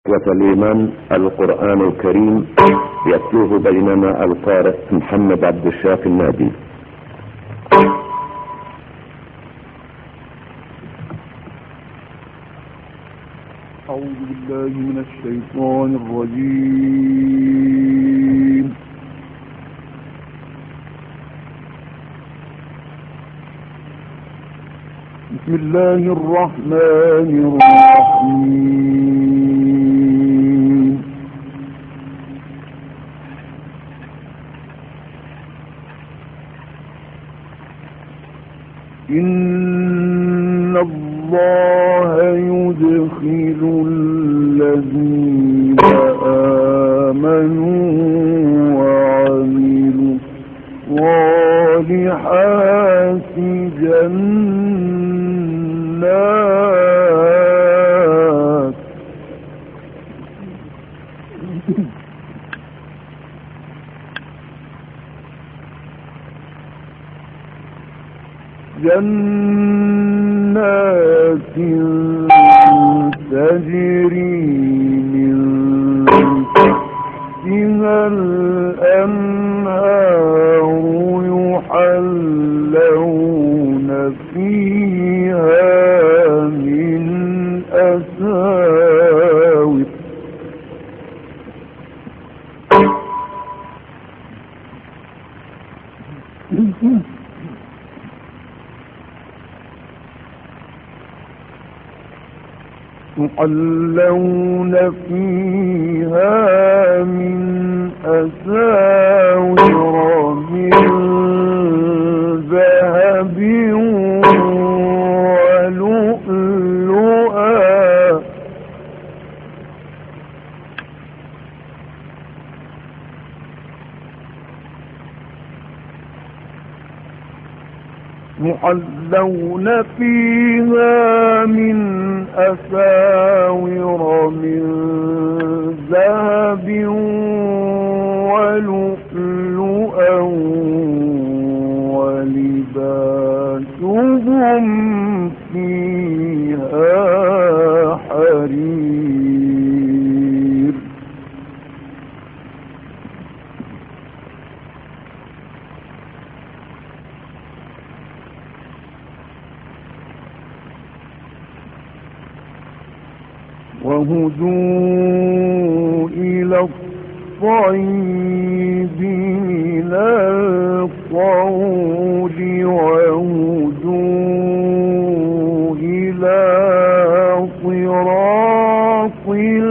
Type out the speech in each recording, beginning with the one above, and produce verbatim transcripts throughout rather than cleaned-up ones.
إخوة الإيمان، القرآن الكريم يتلوه بيننا القارئ محمد عبد الشافي النادي. أعوذ بالله من الشيطان الرجيم. بسم الله الرحمن الرحيم. إن الله يدخل الذين آمنوا وعملوا الصالحات جنات جنات تجري من تحتها الأنهار يحلون فيها من أساور يحلون فيها من أساور من ذهب ولؤلؤا يحلون فيها من أساور من ذهب ولؤلؤا ولباسهم فيها حرير. وهدوا إلى الطيب من القول وهدوا إلى صراط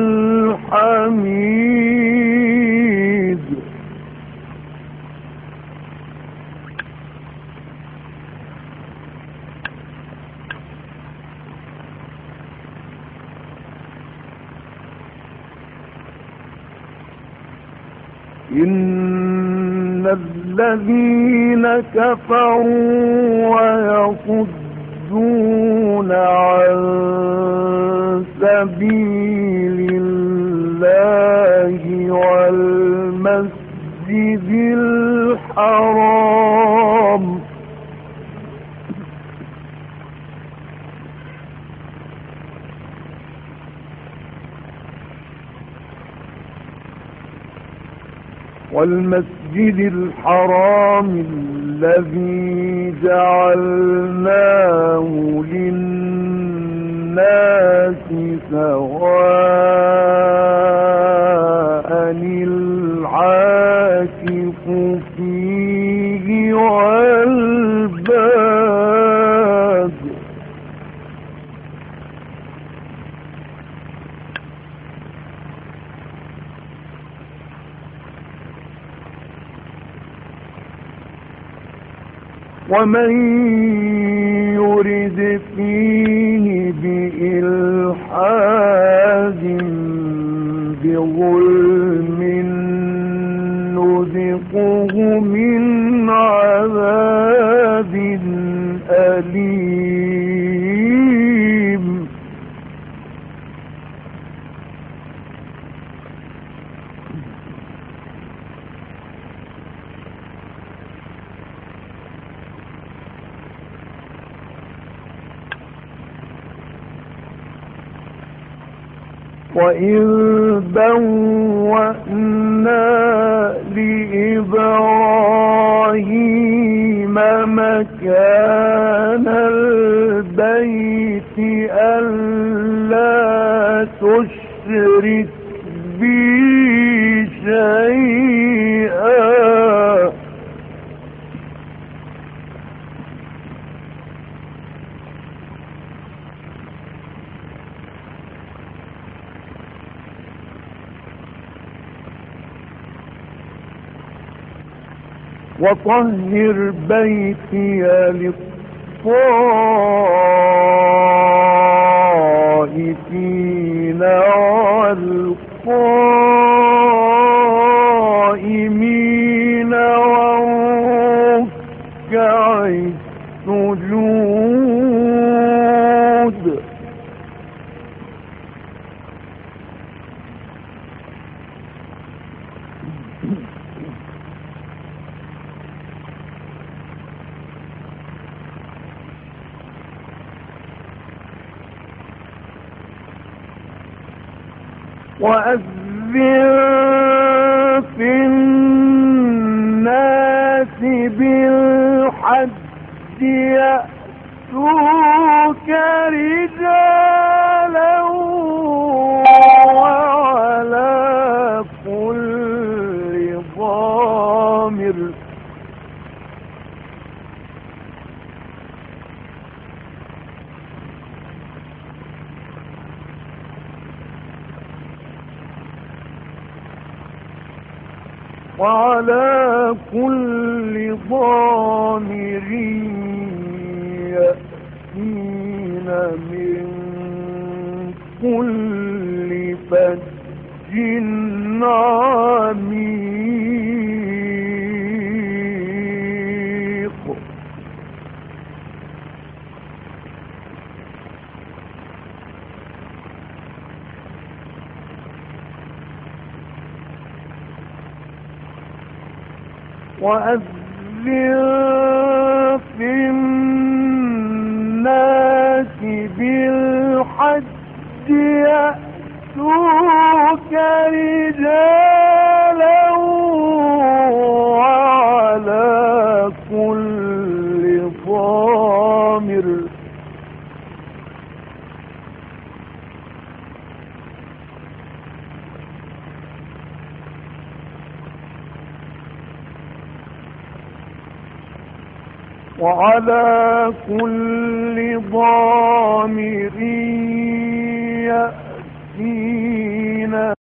الحميد. إن الذين كفروا ويصدون عن سبيل الله والمسجد الحرام والمسجد الحرام الذي جعلناه للناس سواء العاكف فيه والباد. ومن يرد فيه بإلحاد بظلم نذقه من عذاب أليم. وإذ بوأنا لإبراهيم مكان البيت ألا تشرك بي شيئا وطهر بيتي للطائفين والقائمين والركع السجود وأذن في الناس بالحج يأتوك رجالا وعلى كل ضامر وعلى كل ضامر يأتين من كل فج عميق وأذن في الناس بالحج يأتوك رجالا وعلى كل ضامر وعلى كل ضامر يأتين